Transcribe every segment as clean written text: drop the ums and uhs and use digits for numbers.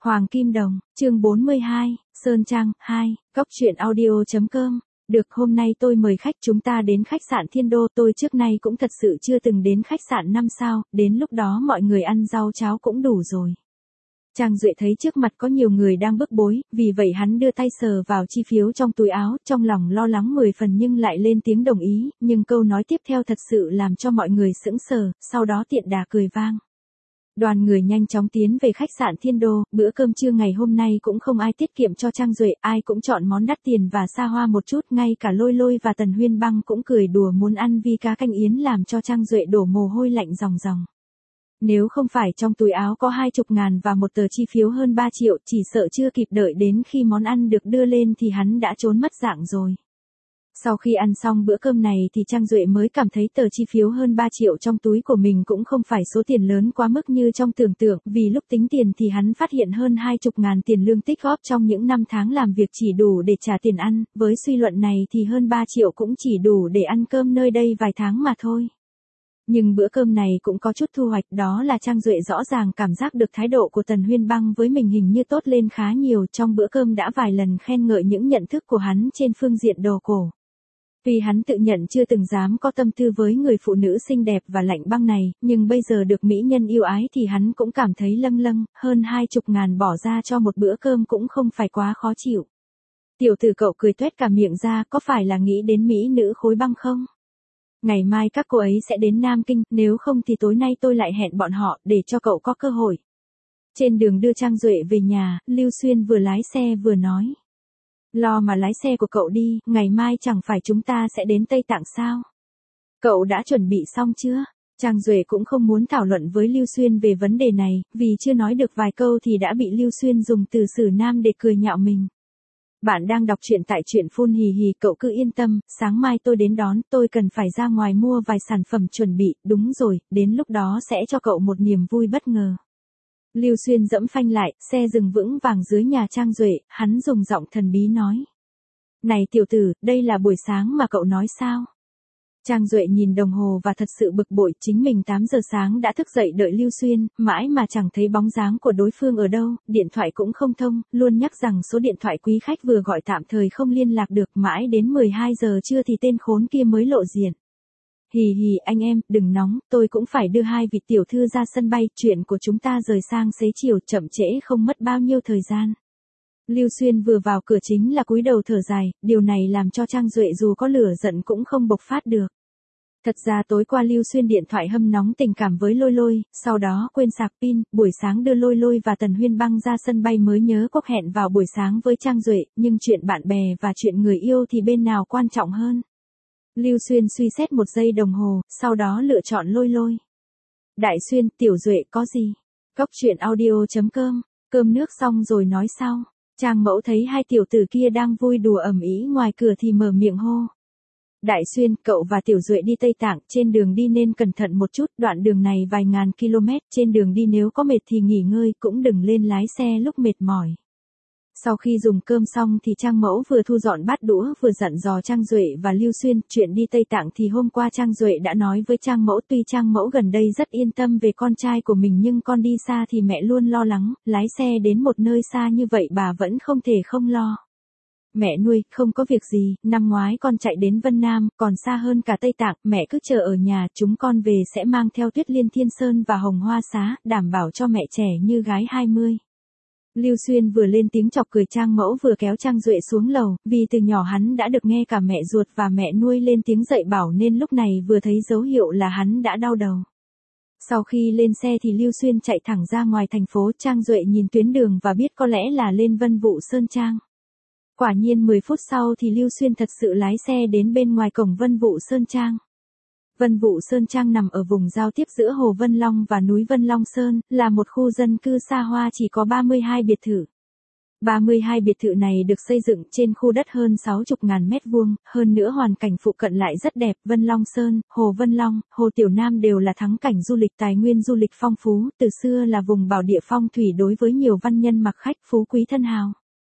Hoàng Kim Đồng, chương 42, Sơn Trang, 2, Cóc truyện audio.com. Được, hôm nay tôi mời khách chúng ta đến khách sạn Thiên Đô, tôi trước nay cũng thật sự chưa từng đến khách sạn 5 sao, đến lúc đó mọi người ăn rau cháo cũng đủ rồi. Trang Duệ thấy trước mặt có nhiều người đang bức bối, vì vậy hắn đưa tay sờ vào chi phiếu trong túi áo, trong lòng lo lắng 10 phần nhưng lại lên tiếng đồng ý, nhưng câu nói tiếp theo thật sự làm cho mọi người sững sờ, sau đó tiện đà cười vang. Đoàn người nhanh chóng tiến về khách sạn Thiên Đô, bữa cơm trưa ngày hôm nay cũng không ai tiết kiệm cho Trang Duệ, ai cũng chọn món đắt tiền và xa hoa một chút, ngay cả Lôi Lôi và Tần Huyên Băng cũng cười đùa muốn ăn vi cá canh yến làm cho Trang Duệ đổ mồ hôi lạnh ròng ròng. Nếu không phải trong túi áo có 20.000 và một tờ chi phiếu hơn 3 triệu, chỉ sợ chưa kịp đợi đến khi món ăn được đưa lên thì hắn đã trốn mất dạng rồi. Sau khi ăn xong bữa cơm này thì Trang Duệ mới cảm thấy tờ chi phiếu hơn 3 triệu trong túi của mình cũng không phải số tiền lớn quá mức như trong tưởng tượng, vì lúc tính tiền thì hắn phát hiện hơn 20.000 tiền lương tích góp trong những năm tháng làm việc chỉ đủ để trả tiền ăn, với suy luận này thì hơn 3 triệu cũng chỉ đủ để ăn cơm nơi đây vài tháng mà thôi. Nhưng bữa cơm này cũng có chút thu hoạch, đó là Trang Duệ rõ ràng cảm giác được thái độ của Tần Huyên Băng với mình hình như tốt lên khá nhiều, trong bữa cơm đã vài lần khen ngợi những nhận thức của hắn trên phương diện đồ cổ. Vì hắn tự nhận chưa từng dám có tâm tư với người phụ nữ xinh đẹp và lạnh băng này, nhưng bây giờ được mỹ nhân yêu ái thì hắn cũng cảm thấy lâng lâng, hơn 20.000 bỏ ra cho một bữa cơm cũng không phải quá khó chịu. Tiểu tử cậu cười tuét cả miệng ra, có phải là nghĩ đến mỹ nữ khối băng không? Ngày mai các cô ấy sẽ đến Nam Kinh, nếu không thì tối nay tôi lại hẹn bọn họ, để cho cậu có cơ hội. Trên đường đưa Trang Duệ về nhà, Lưu Xuyên vừa lái xe vừa nói. Lo mà lái xe của cậu đi, ngày mai chẳng phải chúng ta sẽ đến Tây Tạng sao? Cậu đã chuẩn bị xong chưa? Trang Duệ cũng không muốn thảo luận với Lưu Xuyên về vấn đề này, vì chưa nói được vài câu thì đã bị Lưu Xuyên dùng từ xử nam để cười nhạo mình. Bạn đang đọc truyện tại truyện Phun Hì Hì, cậu cứ yên tâm, sáng mai tôi đến đón, tôi cần phải ra ngoài mua vài sản phẩm chuẩn bị, đúng rồi, đến lúc đó sẽ cho cậu một niềm vui bất ngờ. Lưu Xuyên dẫm phanh lại, xe dừng vững vàng dưới nhà Trang Duệ, hắn dùng giọng thần bí nói. Này tiểu tử, đây là buổi sáng mà cậu nói sao? Trang Duệ nhìn đồng hồ và thật sự bực bội, chính mình 8 giờ sáng đã thức dậy đợi Lưu Xuyên, mãi mà chẳng thấy bóng dáng của đối phương ở đâu, điện thoại cũng không thông, luôn nhắc rằng số điện thoại quý khách vừa gọi tạm thời không liên lạc được, mãi đến 12 giờ trưa thì tên khốn kia mới lộ diện. Hì hì anh em, đừng nóng, tôi cũng phải đưa hai vị tiểu thư ra sân bay, chuyện của chúng ta rời sang xế chiều, chậm trễ không mất bao nhiêu thời gian. Lưu Xuyên vừa vào cửa chính là cúi đầu thở dài, điều này làm cho Trang Duệ dù có lửa giận cũng không bộc phát được. Thật ra tối qua Lưu Xuyên điện thoại hâm nóng tình cảm với Lôi Lôi, sau đó quên sạc pin, buổi sáng đưa Lôi Lôi và Tần Huyên Băng ra sân bay mới nhớ cuộc hẹn vào buổi sáng với Trang Duệ, nhưng chuyện bạn bè và chuyện người yêu thì bên nào quan trọng hơn? Lưu Xuyên suy xét một giây đồng hồ, sau đó lựa chọn Lôi Lôi. Đại Xuyên, Tiểu Duệ có gì? Cóc truyện audio.com, cơm nước xong rồi nói sau. Trang Mẫu thấy hai tiểu tử kia đang vui đùa ầm ĩ ngoài cửa thì mở miệng hô. Đại Xuyên, cậu và Tiểu Duệ đi Tây Tạng, trên đường đi nên cẩn thận một chút, đoạn đường này vài ngàn km, trên đường đi nếu có mệt thì nghỉ ngơi, cũng đừng lên lái xe lúc mệt mỏi. Sau khi dùng cơm xong thì Trang Mẫu vừa thu dọn bát đũa vừa dặn dò Trang Duệ và Lưu Xuyên, chuyện đi Tây Tạng thì hôm qua Trang Duệ đã nói với Trang Mẫu, tuy Trang Mẫu gần đây rất yên tâm về con trai của mình nhưng con đi xa thì mẹ luôn lo lắng, lái xe đến một nơi xa như vậy bà vẫn không thể không lo. Mẹ nuôi, không có việc gì, năm ngoái con chạy đến Vân Nam, còn xa hơn cả Tây Tạng, mẹ cứ chờ ở nhà, chúng con về sẽ mang theo Tuyết Liên Thiên Sơn và Hồng Hoa Xá, đảm bảo cho mẹ trẻ như gái 20. Lưu Xuyên vừa lên tiếng chọc cười Trang Mẫu vừa kéo Trang Duệ xuống lầu, vì từ nhỏ hắn đã được nghe cả mẹ ruột và mẹ nuôi lên tiếng dạy bảo nên lúc này vừa thấy dấu hiệu là hắn đã đau đầu. Sau khi lên xe thì Lưu Xuyên chạy thẳng ra ngoài thành phố, Trang Duệ nhìn tuyến đường và biết có lẽ là lên Vân Vũ Sơn Trang. Quả nhiên 10 phút sau thì Lưu Xuyên thật sự lái xe đến bên ngoài cổng Vân Vũ Sơn Trang. Vân Vũ Sơn Trang nằm ở vùng giao tiếp giữa Hồ Vân Long và núi Vân Long Sơn, là một khu dân cư xa hoa chỉ có 32 biệt thự. 32 biệt thự này được xây dựng trên khu đất hơn 60.000 mét vuông, hơn nữa hoàn cảnh phụ cận lại rất đẹp, Vân Long Sơn, Hồ Vân Long, Hồ Tiểu Nam đều là thắng cảnh du lịch, tài nguyên du lịch phong phú, từ xưa là vùng bảo địa phong thủy đối với nhiều văn nhân mặc khách, phú quý thân hào.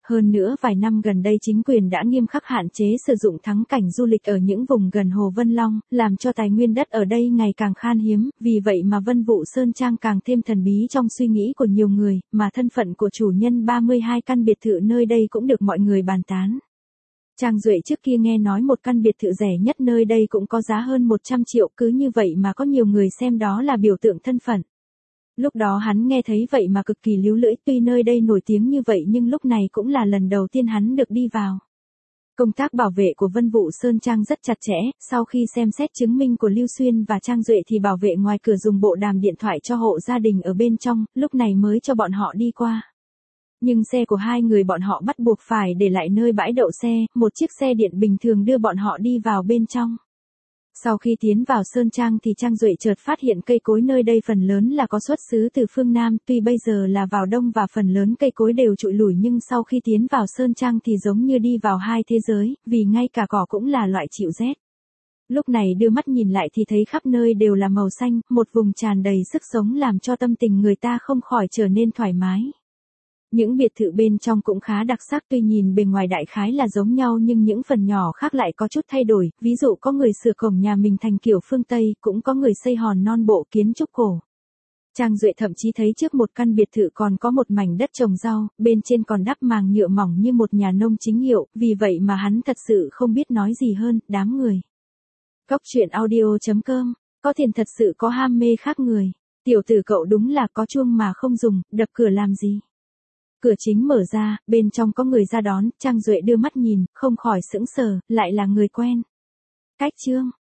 Hơn nữa vài năm gần đây chính quyền đã nghiêm khắc hạn chế sử dụng thắng cảnh du lịch ở những vùng gần Hồ Vân Long, làm cho tài nguyên đất ở đây ngày càng khan hiếm, vì vậy mà Vân Vũ Sơn Trang càng thêm thần bí trong suy nghĩ của nhiều người, mà thân phận của chủ nhân 32 căn biệt thự nơi đây cũng được mọi người bàn tán. Trang Duệ trước kia nghe nói một căn biệt thự rẻ nhất nơi đây cũng có giá hơn 100 triệu, cứ như vậy mà có nhiều người xem đó là biểu tượng thân phận. Lúc đó hắn nghe thấy vậy mà cực kỳ líu lưỡi, tuy nơi đây nổi tiếng như vậy nhưng lúc này cũng là lần đầu tiên hắn được đi vào. Công tác bảo vệ của Vân Vũ Sơn Trang rất chặt chẽ, sau khi xem xét chứng minh của Lưu Xuyên và Trang Duệ thì bảo vệ ngoài cửa dùng bộ đàm điện thoại cho hộ gia đình ở bên trong, lúc này mới cho bọn họ đi qua. Nhưng xe của hai người bọn họ bắt buộc phải để lại nơi bãi đậu xe, một chiếc xe điện bình thường đưa bọn họ đi vào bên trong. Sau khi tiến vào Sơn Trang thì Trang Duệ chợt phát hiện cây cối nơi đây phần lớn là có xuất xứ từ phương Nam, tuy bây giờ là vào đông và phần lớn cây cối đều trụi lủi nhưng sau khi tiến vào Sơn Trang thì giống như đi vào hai thế giới, vì ngay cả cỏ cũng là loại chịu rét. Lúc này đưa mắt nhìn lại thì thấy khắp nơi đều là màu xanh, một vùng tràn đầy sức sống làm cho tâm tình người ta không khỏi trở nên thoải mái. Những biệt thự bên trong cũng khá đặc sắc, tuy nhìn bề ngoài đại khái là giống nhau nhưng những phần nhỏ khác lại có chút thay đổi, ví dụ có người sửa cổng nhà mình thành kiểu phương Tây, cũng có người xây hòn non bộ kiến trúc cổ. Trang Duệ thậm chí thấy trước một căn biệt thự còn có một mảnh đất trồng rau, bên trên còn đắp màng nhựa mỏng như một nhà nông chính hiệu, vì vậy mà hắn thật sự không biết nói gì hơn, đám người. Góc truyện audio.com, có tiền thật sự có ham mê khác người. Tiểu tử cậu đúng là có chuông mà không dùng, đập cửa làm gì? Cửa chính mở ra, bên trong có người ra đón, Trang Duệ đưa mắt nhìn, không khỏi sững sờ, lại là người quen. Cách Trương,